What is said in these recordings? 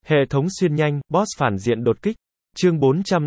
Hệ thống xuyên nhanh, boss phản diện đột kích. Chương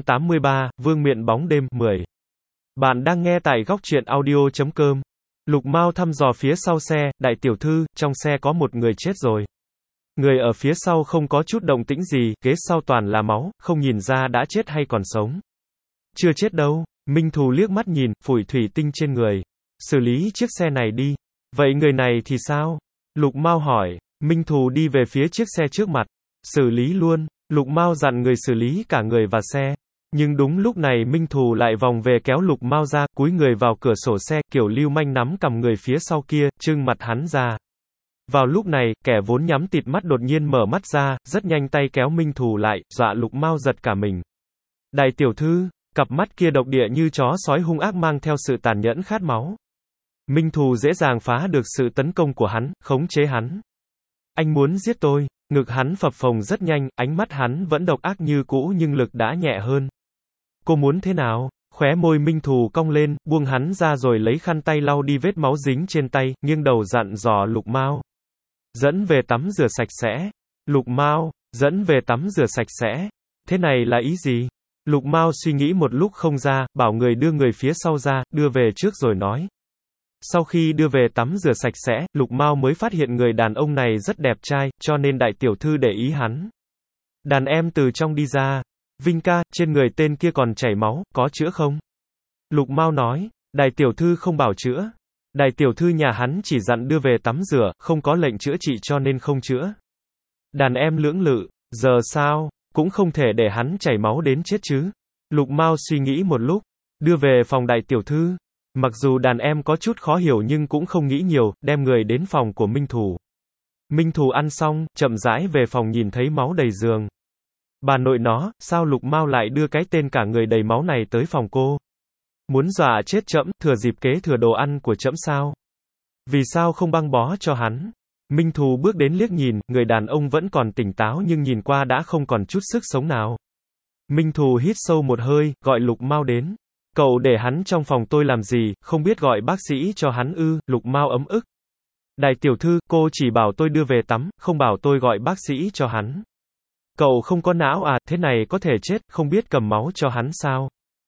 483, Vương miện bóng đêm, 10. Bạn đang nghe tại góc truyện audio.com. Lục Mao thăm dò phía sau xe, đại tiểu thư, trong xe có một người chết rồi. Người ở phía sau không có chút động tĩnh gì, ghế sau toàn là máu, không nhìn ra đã chết hay còn sống. Chưa chết đâu, Minh Thù liếc mắt nhìn, phủi thủy tinh trên người. Xử lý chiếc xe này đi. Vậy người này thì sao? Lục Mao hỏi. Minh Thù đi về phía chiếc xe trước mặt. Xử lý luôn. Lục Mao dặn người xử lý cả người và xe. Nhưng đúng lúc này Minh Thù lại vòng về kéo Lục Mao ra, cúi người vào cửa sổ xe, kiểu lưu manh nắm cầm người phía sau kia, trưng mặt hắn ra. Vào lúc này, kẻ vốn nhắm tịt mắt đột nhiên mở mắt ra, rất nhanh tay kéo Minh Thù lại, dọa Lục Mao giật cả mình. Đại tiểu thư, cặp mắt kia độc địa như chó sói hung ác mang theo sự tàn nhẫn khát máu. Minh Thù dễ dàng phá được sự tấn công của hắn, khống chế hắn. Anh muốn giết tôi. Ngực hắn phập phồng rất nhanh, ánh mắt hắn vẫn độc ác như cũ nhưng lực đã nhẹ hơn. Cô muốn thế nào? Khóe môi Minh Thù cong lên, buông hắn ra rồi lấy khăn tay lau đi vết máu dính trên tay, nghiêng đầu dặn dò Lục Mao. Dẫn về tắm rửa sạch sẽ. Lục Mao, dẫn về tắm rửa sạch sẽ. Thế này là ý gì? Lục Mao suy nghĩ một lúc không ra, bảo người đưa người phía sau ra, đưa về trước rồi nói. Sau khi đưa về tắm rửa sạch sẽ, Lục Mao mới phát hiện người đàn ông này rất đẹp trai, cho nên đại tiểu thư để ý hắn. Đàn em từ trong đi ra. Vinh ca, trên người tên kia còn chảy máu, có chữa không? Lục Mao nói, đại tiểu thư không bảo chữa. Đại tiểu thư nhà hắn chỉ dặn đưa về tắm rửa, không có lệnh chữa trị cho nên không chữa. Đàn em lưỡng lự, giờ sao? Cũng không thể để hắn chảy máu đến chết chứ. Lục Mao suy nghĩ một lúc, đưa về phòng đại tiểu thư. Mặc dù đàn em có chút khó hiểu nhưng cũng không nghĩ nhiều, đem người đến phòng của Minh Thù. Minh Thù ăn xong, chậm rãi về phòng nhìn thấy máu đầy giường. Bà nội nó, sao Lục Mao lại đưa cái tên cả người đầy máu này tới phòng cô? Muốn dọa chết trẫm, thừa dịp kế thừa đồ ăn của trẫm sao? Vì sao không băng bó cho hắn? Minh Thù bước đến liếc nhìn, người đàn ông vẫn còn tỉnh táo nhưng nhìn qua đã không còn chút sức sống nào. Minh Thù hít sâu một hơi, gọi Lục Mao đến. Cậu để hắn trong phòng tôi làm gì, không biết gọi bác sĩ cho hắn ư? Lục Mao ấm ức. Đại tiểu thư, cô chỉ bảo tôi đưa về tắm, không bảo tôi gọi bác sĩ cho hắn. Cậu không có não à, thế này có thể chết, không biết cầm máu cho hắn sao?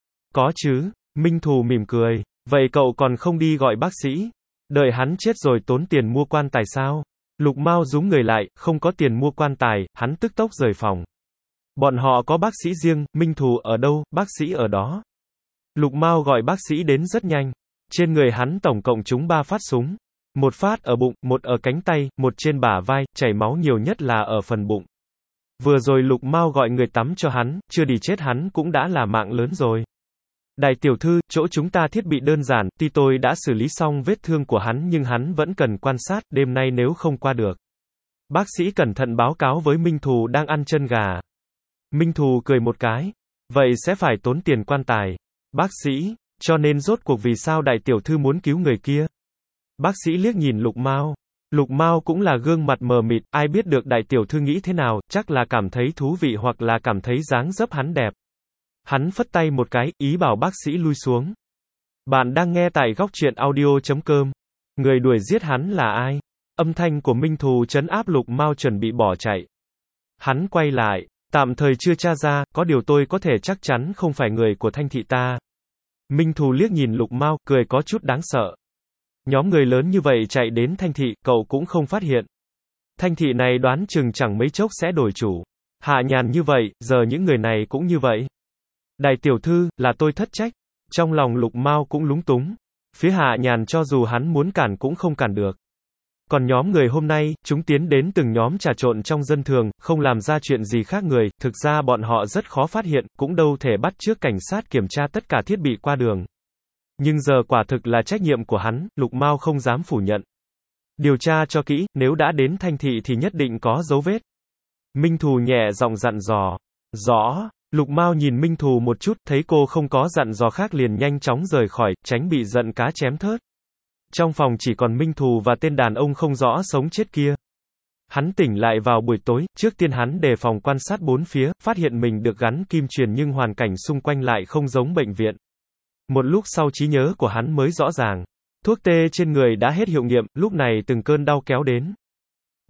Có chứ, Minh Thù mỉm cười. Vậy cậu còn không đi gọi bác sĩ? Đợi hắn chết rồi tốn tiền mua quan tài sao? Lục Mao rúm người lại, không có tiền mua quan tài, hắn tức tốc rời phòng. Bọn họ có bác sĩ riêng, Minh Thù ở đâu, bác sĩ ở đó. Lục Mao gọi bác sĩ đến rất nhanh. Trên người hắn tổng cộng trúng 3 phát súng. Một phát ở bụng, một ở cánh tay, một trên bả vai, chảy máu nhiều nhất là ở phần bụng. Vừa rồi Lục Mao gọi người tắm cho hắn, chưa đi chết hắn cũng đã là mạng lớn rồi. Đại tiểu thư, chỗ chúng ta thiết bị đơn giản, tuy tôi đã xử lý xong vết thương của hắn nhưng hắn vẫn cần quan sát, đêm nay nếu không qua được. Bác sĩ cẩn thận báo cáo với Minh Thù đang ăn chân gà. Minh Thù cười một cái. Vậy sẽ phải tốn tiền quan tài. Bác sĩ, cho nên rốt cuộc vì sao đại tiểu thư muốn cứu người kia? Bác sĩ liếc nhìn Lục Mao. Lục Mao cũng là gương mặt mờ mịt, ai biết được đại tiểu thư nghĩ thế nào, chắc là cảm thấy thú vị hoặc là cảm thấy dáng dấp hắn đẹp. Hắn phất tay một cái, ý bảo bác sĩ lui xuống. Bạn đang nghe tại góc truyện audio.com. Người đuổi giết hắn là ai? Âm thanh của Minh Thù trấn áp Lục Mao chuẩn bị bỏ chạy. Hắn quay lại. Tạm thời chưa tra ra, có điều tôi có thể chắc chắn không phải người của Thanh thị ta. Minh Thù liếc nhìn Lục Mao, cười có chút đáng sợ. Nhóm người lớn như vậy chạy đến Thanh thị, cậu cũng không phát hiện. Thanh thị này đoán chừng chẳng mấy chốc sẽ đổi chủ. Hạ nhàn như vậy, giờ những người này cũng như vậy. Đại tiểu thư, là tôi thất trách. Trong lòng Lục Mao cũng lúng túng. Phía Hạ nhàn cho dù hắn muốn cản cũng không cản được. Còn nhóm người hôm nay, chúng tiến đến từng nhóm trà trộn trong dân thường, không làm ra chuyện gì khác người, thực ra bọn họ rất khó phát hiện, cũng đâu thể bắt chước cảnh sát kiểm tra tất cả thiết bị qua đường. Nhưng giờ quả thực là trách nhiệm của hắn, Lục Mao không dám phủ nhận. Điều tra cho kỹ, nếu đã đến Thanh thị thì nhất định có dấu vết. Minh Thù nhẹ giọng dặn dò. Rõ. Lục Mao nhìn Minh Thù một chút, thấy cô không có dặn dò khác liền nhanh chóng rời khỏi, tránh bị giận cá chém thớt. Trong phòng chỉ còn Minh Thù và tên đàn ông không rõ sống chết kia. Hắn tỉnh lại vào buổi tối, trước tiên hắn đề phòng quan sát bốn phía, phát hiện mình được gắn kim truyền nhưng hoàn cảnh xung quanh lại không giống bệnh viện. Một lúc sau trí nhớ của hắn mới rõ ràng. Thuốc tê trên người đã hết hiệu nghiệm, lúc này từng cơn đau kéo đến.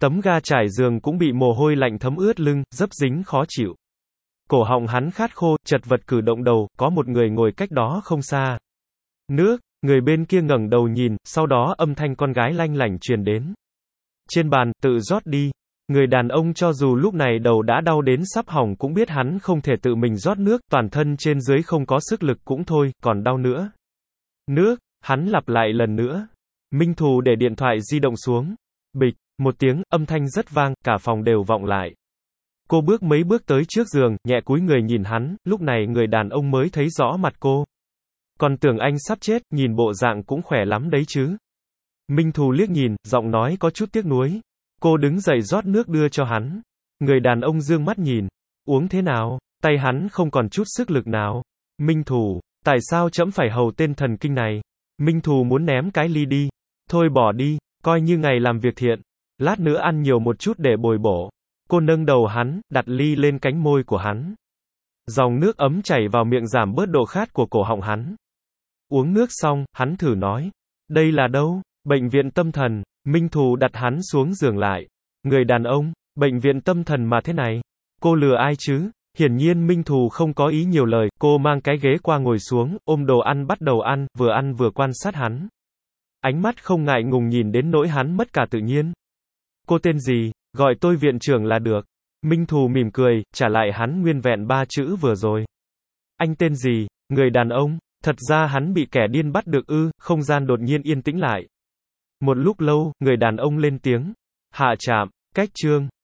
Tấm ga trải giường cũng bị mồ hôi lạnh thấm ướt lưng, dấp dính khó chịu. Cổ họng hắn khát khô, chật vật cử động đầu, có một người ngồi cách đó không xa. Nước, người bên kia ngẩng đầu nhìn, sau đó âm thanh con gái lanh lảnh truyền đến. Trên bàn, tự rót đi. Người đàn ông cho dù lúc này đầu đã đau đến sắp hỏng cũng biết hắn không thể tự mình rót nước, toàn thân trên dưới không có sức lực cũng thôi, còn đau nữa. Nước, hắn lặp lại lần nữa. Minh Thù để điện thoại di động xuống. Bịch, một tiếng, âm thanh rất vang, cả phòng đều vọng lại. Cô bước mấy bước tới trước giường, nhẹ cúi người nhìn hắn, lúc này người đàn ông mới thấy rõ mặt cô. Còn tưởng anh sắp chết, nhìn bộ dạng cũng khỏe lắm đấy chứ. Minh Thù liếc nhìn, giọng nói có chút tiếc nuối. Cô đứng dậy rót nước đưa cho hắn. Người đàn ông dương mắt nhìn. Uống thế nào? Tay hắn không còn chút sức lực nào. Minh Thù, tại sao trẫm phải hầu tên thần kinh này? Minh Thù muốn ném cái ly đi. Thôi bỏ đi, coi như ngày làm việc thiện. Lát nữa ăn nhiều một chút để bồi bổ. Cô nâng đầu hắn, đặt ly lên cánh môi của hắn. Dòng nước ấm chảy vào miệng giảm bớt độ khát của cổ họng hắn. Uống nước xong, hắn thử nói. Đây là đâu? Bệnh viện tâm thần. Minh Thù đặt hắn xuống giường lại. Người đàn ông, bệnh viện tâm thần mà thế này. Cô lừa ai chứ? Hiển nhiên Minh Thù không có ý nhiều lời, cô mang cái ghế qua ngồi xuống, ôm đồ ăn bắt đầu ăn vừa quan sát hắn. Ánh mắt không ngại ngùng nhìn đến nỗi hắn mất cả tự nhiên. Cô tên gì? Gọi tôi viện trưởng là được. Minh Thù mỉm cười, trả lại hắn nguyên vẹn 3 chữ vừa rồi. Anh tên gì? Người đàn ông, thật ra hắn bị kẻ điên bắt được ư, không gian đột nhiên yên tĩnh lại. Một lúc lâu, người đàn ông lên tiếng. Hạ trạm, cách chương.